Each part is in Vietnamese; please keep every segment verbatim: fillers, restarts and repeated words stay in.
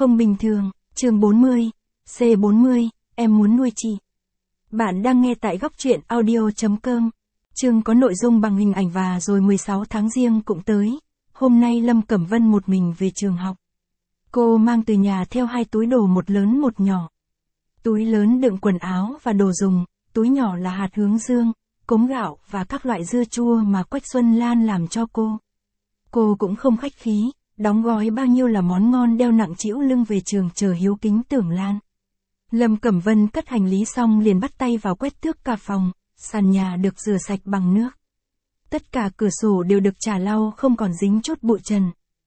Không bình thường, chương bốn mươi, C bốn mươi, em muốn nuôi chị. Bạn đang nghe tại góc truyện audio chấm com. Chương có nội dung bằng hình ảnh và rồi mười sáu tháng giêng cũng tới. Hôm nay Lâm Cẩm Vân một mình về trường học. Cô mang từ nhà theo hai túi đồ, một lớn một nhỏ. Túi lớn đựng quần áo và đồ dùng, túi nhỏ là hạt hướng dương, cốm gạo và các loại dưa chua mà Quách Xuân Lan làm cho cô. Cô cũng không khách khí, đóng gói bao nhiêu là món ngon đeo nặng trĩu lưng về trường chờ hiếu kính Tưởng Lan. Lâm Cẩm Vân cất hành lý xong liền bắt tay vào quét tước cả phòng, sàn nhà được rửa sạch bằng nước. Tất cả cửa sổ đều được chà lau không còn dính chút bụi trần.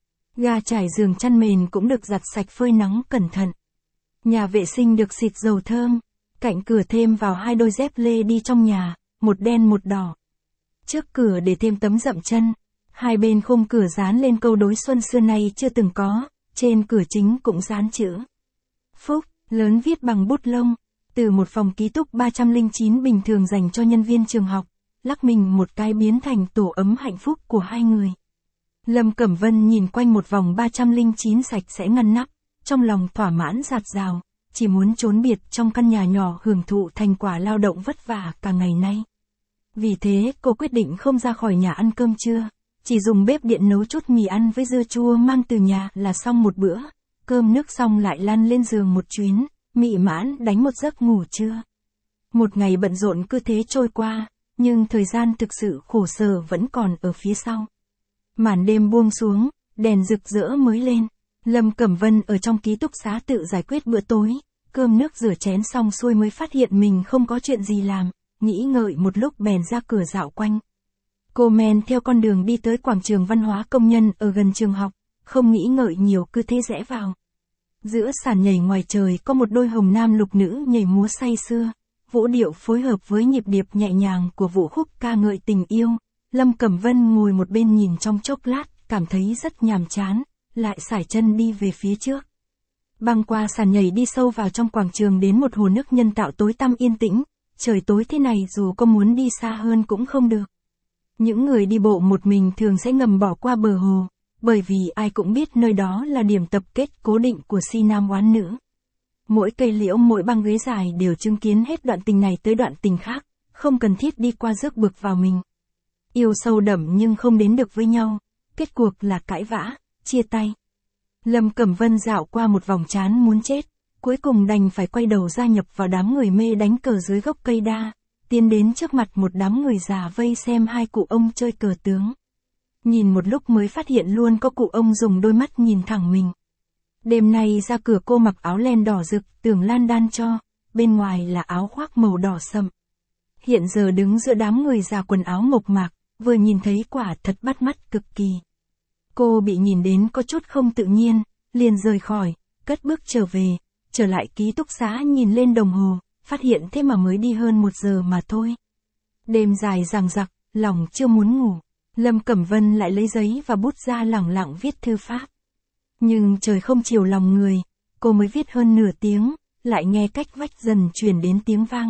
Ga trải giường chăn mền cũng được giặt sạch phơi nắng cẩn thận. Nhà vệ sinh được xịt dầu thơm, cạnh cửa thêm vào hai đôi dép lê đi trong nhà, một đen một đỏ. Trước cửa để thêm tấm dậm chân, hai bên khung cửa dán lên câu đối xuân xưa nay chưa từng có, trên cửa chính cũng dán chữ Phúc, lớn viết bằng bút lông, từ một phòng ký túc ba trăm lẻ chín bình thường dành cho nhân viên trường học, lắc mình một cái biến thành tổ ấm hạnh phúc của hai người. Lâm Cẩm Vân nhìn quanh một vòng ba trăm lẻ chín sạch sẽ ngăn nắp, trong lòng thỏa mãn dạt dào, chỉ muốn trốn biệt trong căn nhà nhỏ hưởng thụ thành quả lao động vất vả cả ngày nay. Vì thế cô quyết định không ra khỏi nhà ăn cơm trưa, chỉ dùng bếp điện nấu chút mì ăn với dưa chua mang từ nhà là xong một bữa, cơm nước xong lại lăn lên giường một chuyến, mị mãn đánh một giấc ngủ trưa. Một ngày bận rộn cứ thế trôi qua, nhưng thời gian thực sự khổ sở vẫn còn ở phía sau. Màn đêm buông xuống, đèn rực rỡ mới lên, Lâm Cẩm Vân ở trong ký túc xá tự giải quyết bữa tối, cơm nước rửa chén xong xuôi mới phát hiện mình không có chuyện gì làm, nghĩ ngợi một lúc bèn ra cửa dạo quanh. Cô men theo con đường đi tới quảng trường văn hóa công nhân ở gần trường học, không nghĩ ngợi nhiều cứ thế rẽ vào. Giữa sàn nhảy ngoài trời có một đôi hồng nam lục nữ nhảy múa say sưa, vũ điệu phối hợp với nhịp điệp nhẹ nhàng của vũ khúc ca ngợi tình yêu. Lâm Cẩm Vân ngồi một bên nhìn trong chốc lát, cảm thấy rất nhàm chán, lại sải chân đi về phía trước. Băng qua sàn nhảy đi sâu vào trong quảng trường đến một hồ nước nhân tạo tối tăm yên tĩnh, trời tối thế này dù có muốn đi xa hơn cũng không được. Những người đi bộ một mình thường sẽ ngầm bỏ qua bờ hồ, bởi vì ai cũng biết nơi đó là điểm tập kết cố định của si nam oán nữ. Mỗi cây liễu mỗi băng ghế dài đều chứng kiến hết đoạn tình này tới đoạn tình khác, không cần thiết đi qua rước bực vào mình. Yêu sâu đậm nhưng không đến được với nhau, kết cuộc là cãi vã, chia tay. Lâm Cẩm Vân dạo qua một vòng chán muốn chết, cuối cùng đành phải quay đầu gia nhập vào đám người mê đánh cờ dưới gốc cây đa, tiến đến trước mặt một đám người già vây xem hai cụ ông chơi cờ tướng. Nhìn một lúc mới phát hiện luôn có cụ ông dùng đôi mắt nhìn thẳng mình. Đêm nay ra cửa cô mặc áo len đỏ rực, Tưởng Lan đan cho, bên ngoài là áo khoác màu đỏ sậm. Hiện giờ đứng giữa đám người già quần áo mộc mạc, vừa nhìn thấy quả thật bắt mắt cực kỳ. Cô bị nhìn đến có chút không tự nhiên, liền rời khỏi, cất bước trở về, trở lại ký túc xá nhìn lên đồng hồ, phát hiện thế mà mới đi hơn một giờ mà thôi. Đêm dài dằng dặc, lòng chưa muốn ngủ, Lâm Cẩm Vân lại lấy giấy và bút ra lẳng lặng viết thư pháp. Nhưng trời không chiều lòng người, cô mới viết hơn nửa tiếng, lại nghe cách vách dần truyền đến tiếng vang.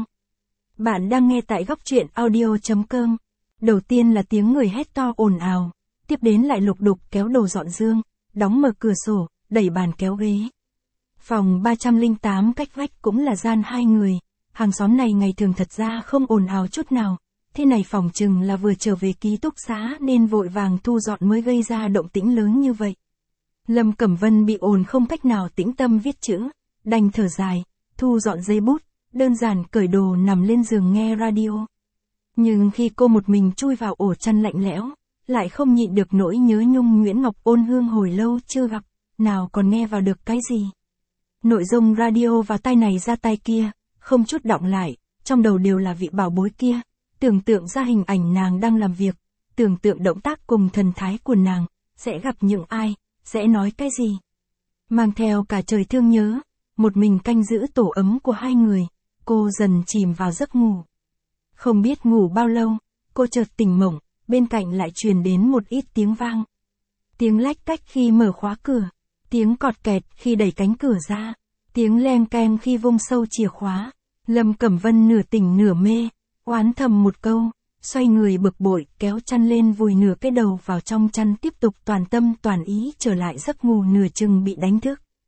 Bạn đang nghe tại góc truyện audio chấm com. Đầu tiên là tiếng người hét to ồn ào, tiếp đến lại lục đục kéo đồ dọn giường, đóng mở cửa sổ, đẩy bàn kéo ghế. Phòng ba trăm lẻ tám cách vách cũng là gian hai người, hàng xóm này ngày thường thật ra không ồn ào chút nào, thế này phòng chừng là vừa trở về ký túc xá nên vội vàng thu dọn mới gây ra động tĩnh lớn như vậy. Lâm Cẩm Vân bị ồn không cách nào tĩnh tâm viết chữ, đành thở dài, thu dọn giấy bút, đơn giản cởi đồ nằm lên giường nghe radio. Nhưng khi cô một mình chui vào ổ chăn lạnh lẽo, lại không nhịn được nỗi nhớ nhung Nguyễn Ngọc Ôn Hương hồi lâu chưa gặp, nào còn nghe vào được cái gì. Nội dung radio vào tai này ra tai kia, không chút đọng lại, trong đầu đều là vị bảo bối kia, tưởng tượng ra hình ảnh nàng đang làm việc, tưởng tượng động tác cùng thần thái của nàng, sẽ gặp những ai, sẽ nói cái gì. Mang theo cả trời thương nhớ, một mình canh giữ tổ ấm của hai người, cô dần chìm vào giấc ngủ. Không biết ngủ bao lâu, cô chợt tỉnh mộng, bên cạnh lại truyền đến một ít tiếng vang. Tiếng lách cách khi mở khóa cửa, tiếng cọt kẹt khi đẩy cánh cửa ra, tiếng leng keng khi vung sâu chìa khóa. Lâm Cẩm Vân nửa tỉnh nửa mê, oán thầm một câu, xoay người bực bội kéo chăn lên vùi nửa cái đầu vào trong chăn tiếp tục toàn tâm toàn ý trở lại giấc ngủ nửa chừng bị đánh thức.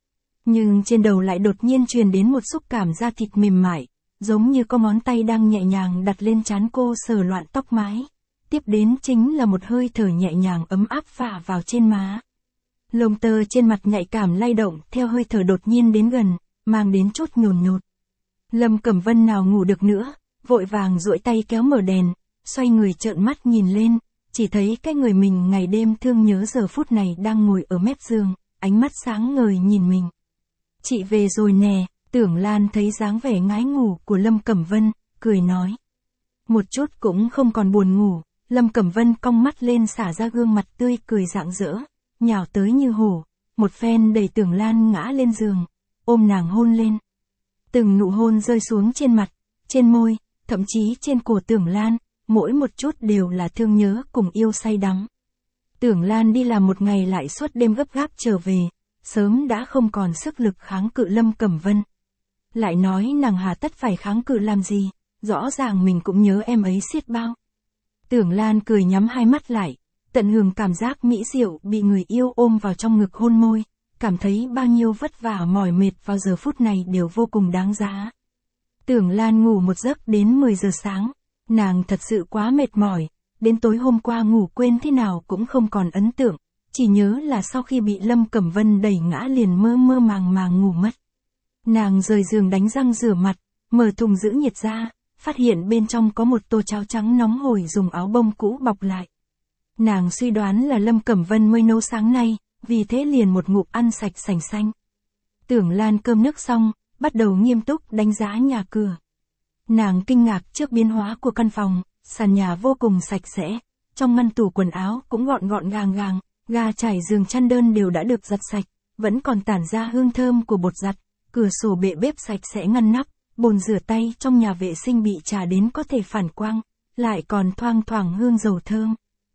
Nhưng trên đầu lại đột nhiên truyền đến một xúc cảm da thịt mềm mại, giống như có ngón tay đang nhẹ nhàng đặt lên trán cô sờ loạn tóc mái. Tiếp đến chính là một hơi thở nhẹ nhàng ấm áp phả vào trên má. Lông tơ trên mặt nhạy cảm lay động theo hơi thở đột nhiên đến gần, mang đến chút nhồn nhột. Lâm Cẩm Vân nào ngủ được nữa, vội vàng duỗi tay kéo mở đèn, xoay người trợn mắt nhìn lên, chỉ thấy cái người mình ngày đêm thương nhớ giờ phút này đang ngồi ở mép giường, ánh mắt sáng ngời nhìn mình. Chị về rồi nè, Tưởng Lan thấy dáng vẻ ngái ngủ của Lâm Cẩm Vân, cười nói. Một chút cũng không còn buồn ngủ, Lâm Cẩm Vân cong mắt lên xả ra gương mặt tươi cười rạng rỡ, nhào tới như hổ, một phen đẩy Tưởng Lan ngã lên giường, ôm nàng hôn lên. Từng nụ hôn rơi xuống trên mặt, trên môi, thậm chí trên cổ Tưởng Lan, mỗi một chút đều là thương nhớ cùng yêu say đắm. Tưởng Lan đi làm một ngày lại suốt đêm gấp gáp trở về, sớm đã không còn sức lực kháng cự Lâm Cẩm Vân. Lại nói nàng hà tất phải kháng cự làm gì, rõ ràng mình cũng nhớ em ấy xiết bao. Tưởng Lan cười nhắm hai mắt lại, tận hưởng cảm giác mỹ diệu bị người yêu ôm vào trong ngực hôn môi, cảm thấy bao nhiêu vất vả mỏi mệt vào giờ phút này đều vô cùng đáng giá. Tưởng Lan ngủ một giấc đến mười giờ sáng, nàng thật sự quá mệt mỏi, đến tối hôm qua ngủ quên thế nào cũng không còn ấn tượng, chỉ nhớ là sau khi bị Lâm Cẩm Vân đẩy ngã liền mơ mơ màng màng ngủ mất. Nàng rời giường đánh răng rửa mặt, mở thùng giữ nhiệt ra, phát hiện bên trong có một tô cháo trắng nóng hổi dùng áo bông cũ bọc lại. Nàng suy đoán là Lâm Cẩm Vân mới nấu sáng nay, vì thế liền một ngụm ăn sạch sành xanh. Tưởng Lan cơm nước xong, bắt đầu nghiêm túc đánh giá nhà cửa. Nàng kinh ngạc trước biến hóa của căn phòng, sàn nhà vô cùng sạch sẽ, trong ngăn tủ quần áo cũng gọn gọn gàng gàng, ga trải giường chăn đơn đều đã được giặt sạch, vẫn còn tản ra hương thơm của bột giặt, cửa sổ bệ bếp sạch sẽ ngăn nắp, bồn rửa tay trong nhà vệ sinh bị trà đến có thể phản quang, lại còn thoang thoảng hương dầu thơm.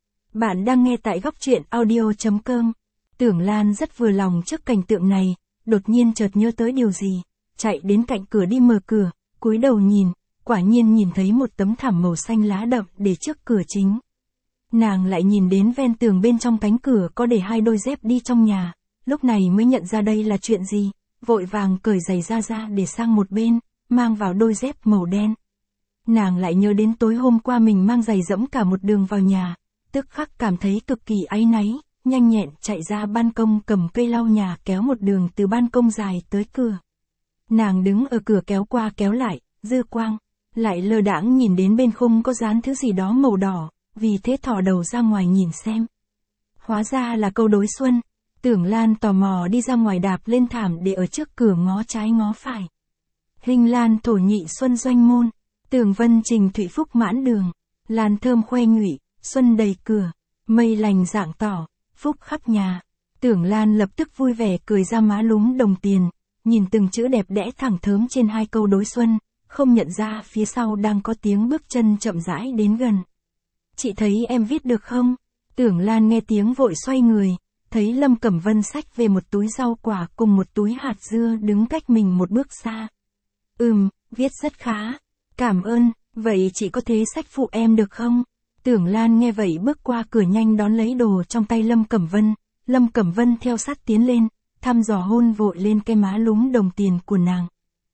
Bạn đang nghe tại góc truyện audio chấm com. Tưởng Lan rất vừa lòng trước cảnh tượng này, đột nhiên chợt nhớ tới điều gì, chạy đến cạnh cửa đi mở cửa, cúi đầu nhìn, quả nhiên nhìn thấy một tấm thảm màu xanh lá đậm để trước cửa chính. Nàng lại nhìn đến ven tường bên trong cánh cửa có để hai đôi dép đi trong nhà, lúc này mới nhận ra đây là chuyện gì, vội vàng cởi giày ra ra để sang một bên, mang vào đôi dép màu đen. Nàng lại nhớ đến tối hôm qua mình mang giày dẫm cả một đường vào nhà, tức khắc cảm thấy cực kỳ áy náy, nhanh nhẹn chạy ra ban công cầm cây lau nhà kéo một đường từ ban công dài tới cửa. Nàng đứng ở cửa kéo qua kéo lại, dư quang, lại lơ đãng nhìn đến bên khung có dán thứ gì đó màu đỏ, vì thế thò đầu ra ngoài nhìn xem. Hóa ra là câu đối xuân, Tưởng Lan tò mò đi ra ngoài đạp lên thảm để ở trước cửa ngó trái ngó phải. Hình lan thổ nhị xuân doanh môn, Tường vân trình thụy phúc mãn đường, lan thơm khoe nhụy, xuân đầy cửa, mây lành dạng tỏ, phúc khắp nhà. Tưởng Lan lập tức vui vẻ cười ra má lúm đồng tiền, nhìn từng chữ đẹp đẽ thẳng thớm trên hai câu đối xuân, không nhận ra phía sau đang có tiếng bước chân chậm rãi đến gần. Chị thấy em viết được không? Tưởng Lan nghe tiếng vội xoay người, thấy Lâm Cẩm Vân xách về một túi rau quả cùng một túi hạt dưa đứng cách mình một bước xa. Ừm, viết rất khá. Cảm ơn, vậy chị có thế xách phụ em được không? Tưởng Lan nghe vậy bước qua cửa nhanh đón lấy đồ trong tay Lâm Cẩm Vân. Lâm Cẩm Vân theo sát tiến lên, thăm dò hôn vội lên cái má lúm đồng tiền của nàng.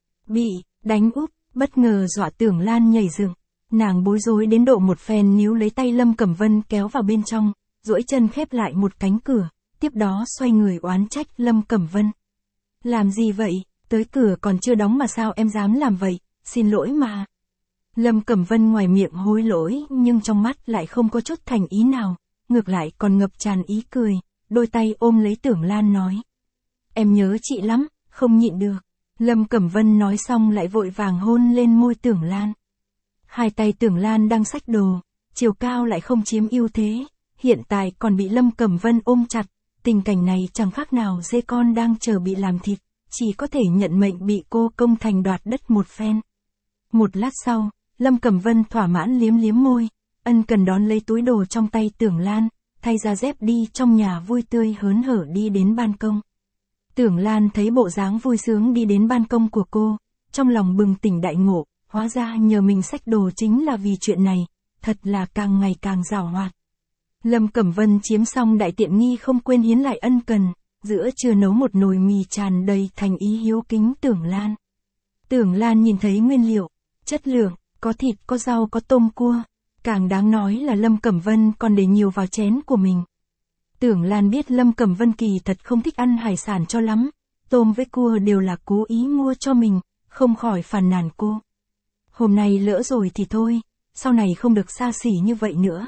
Bị đánh úp, bất ngờ dọa Tưởng Lan nhảy dựng. Nàng bối rối đến độ một phen níu lấy tay Lâm Cẩm Vân kéo vào bên trong, duỗi chân khép lại một cánh cửa, tiếp đó xoay người oán trách Lâm Cẩm Vân. Làm gì vậy, tới cửa còn chưa đóng mà sao em dám làm vậy, xin lỗi mà. Lâm Cẩm Vân ngoài miệng hối lỗi nhưng trong mắt lại không có chút thành ý nào, ngược lại còn ngập tràn ý cười, đôi tay ôm lấy Tưởng Lan nói. Em nhớ chị lắm, không nhịn được. Lâm Cẩm Vân nói xong lại vội vàng hôn lên môi Tưởng Lan. Hai tay Tưởng Lan đang xách đồ, chiều cao lại không chiếm ưu thế, hiện tại còn bị Lâm Cẩm Vân ôm chặt, tình cảnh này chẳng khác nào dê con đang chờ bị làm thịt, chỉ có thể nhận mệnh bị cô công thành đoạt đất một phen. Một lát sau, Lâm Cẩm Vân thỏa mãn liếm liếm môi, ân cần đón lấy túi đồ trong tay Tưởng Lan, thay ra dép đi trong nhà vui tươi hớn hở đi đến ban công. Tưởng Lan thấy bộ dáng vui sướng đi đến ban công của cô, trong lòng bừng tỉnh đại ngộ, hóa ra nhờ mình xách đồ chính là vì chuyện này, thật là càng ngày càng giàu hoạt. Lâm Cẩm Vân chiếm xong đại tiện nghi không quên hiến lại ân cần, giữa trưa nấu một nồi mì tràn đầy thành ý hiếu kính Tưởng Lan. Tưởng Lan nhìn thấy nguyên liệu, chất lượng, có thịt, có rau, có tôm cua. Càng đáng nói là Lâm Cẩm Vân còn để nhiều vào chén của mình. Tưởng Lan biết Lâm Cẩm Vân kỳ thật không thích ăn hải sản cho lắm, tôm với cua đều là cố ý mua cho mình, không khỏi phàn nàn cô. Hôm nay lỡ rồi thì thôi, sau này không được xa xỉ như vậy nữa.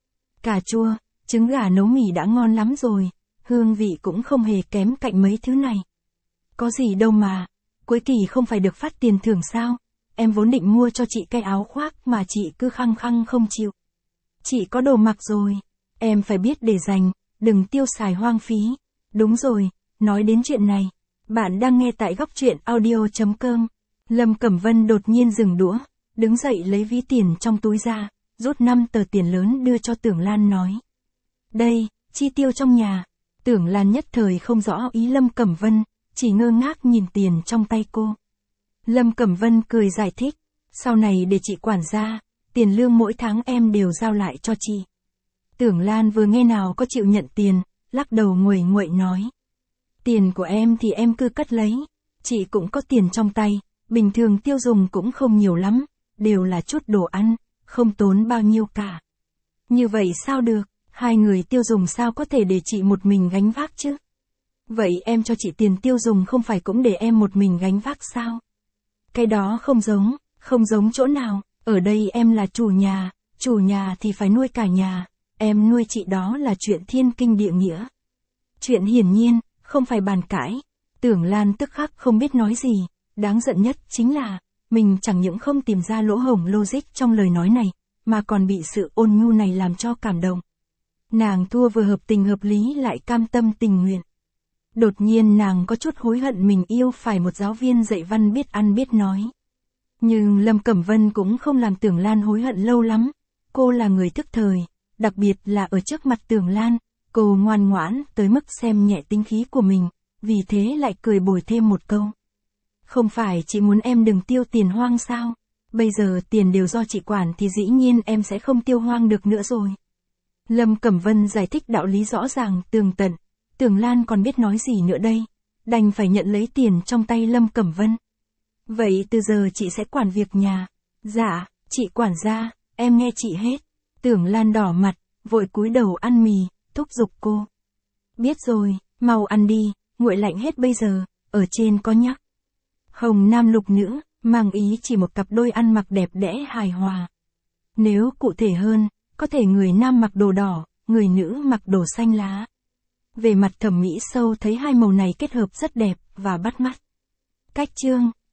Cà chua, trứng gà nấu mì đã ngon lắm rồi, hương vị cũng không hề kém cạnh mấy thứ này. Có gì đâu mà, cuối kỳ không phải được phát tiền thưởng sao, em vốn định mua cho chị cái áo khoác mà chị cứ khăng khăng không chịu. Chị có đồ mặc rồi, em phải biết để dành, đừng tiêu xài hoang phí. Đúng rồi, nói đến chuyện này, bạn đang nghe tại góc truyện audio chấm com. Lâm Cẩm Vân đột nhiên dừng đũa, đứng dậy lấy ví tiền trong túi ra, rút năm tờ tiền lớn đưa cho Tưởng Lan nói. Đây, chi tiêu trong nhà. Tưởng Lan nhất thời không rõ ý Lâm Cẩm Vân, chỉ ngơ ngác nhìn tiền trong tay cô. Lâm Cẩm Vân cười giải thích, sau này để chị quản gia, tiền lương mỗi tháng em đều giao lại cho chị. Tưởng Lan vừa nghe nào có chịu nhận tiền, lắc đầu nguầy nguậy nói. Tiền của em thì em cứ cất lấy, chị cũng có tiền trong tay, bình thường tiêu dùng cũng không nhiều lắm, đều là chút đồ ăn, không tốn bao nhiêu cả. Như vậy sao được, hai người tiêu dùng sao có thể để chị một mình gánh vác chứ? Vậy em cho chị tiền tiêu dùng không phải cũng để em một mình gánh vác sao? Cái đó không giống, không giống chỗ nào, ở đây em là chủ nhà, chủ nhà thì phải nuôi cả nhà, em nuôi chị đó là chuyện thiên kinh địa nghĩa. Chuyện hiển nhiên, không phải bàn cãi. Tưởng Lan tức khắc không biết nói gì, đáng giận nhất chính là, mình chẳng những không tìm ra lỗ hổng logic trong lời nói này, mà còn bị sự ôn nhu này làm cho cảm động. Nàng thua vừa hợp tình hợp lý lại cam tâm tình nguyện. Đột nhiên nàng có chút hối hận mình yêu phải một giáo viên dạy văn biết ăn biết nói. Nhưng Lâm Cẩm Vân cũng không làm Tưởng Lan hối hận lâu lắm. Cô là người thức thời, đặc biệt là ở trước mặt Tưởng Lan, cô ngoan ngoãn tới mức xem nhẹ tính khí của mình, vì thế lại cười bồi thêm một câu. Không phải chị muốn em đừng tiêu tiền hoang sao? Bây giờ tiền đều do chị quản thì dĩ nhiên em sẽ không tiêu hoang được nữa rồi. Lâm Cẩm Vân giải thích đạo lý rõ ràng, tường tận. Tưởng Lan còn biết nói gì nữa đây, đành phải nhận lấy tiền trong tay Lâm Cẩm Vân. Vậy từ giờ chị sẽ quản việc nhà. Dạ, chị quản gia, em nghe chị hết. Tưởng Lan đỏ mặt, vội cúi đầu ăn mì, thúc giục cô. Biết rồi, mau ăn đi, nguội lạnh hết bây giờ, ở trên có nhắc. Hồng nam lục nữ, mang ý chỉ một cặp đôi ăn mặc đẹp đẽ hài hòa. Nếu cụ thể hơn, có thể người nam mặc đồ đỏ, người nữ mặc đồ xanh lá. Về mặt thẩm mỹ sâu thấy hai màu này kết hợp rất đẹp và bắt mắt. Cách chương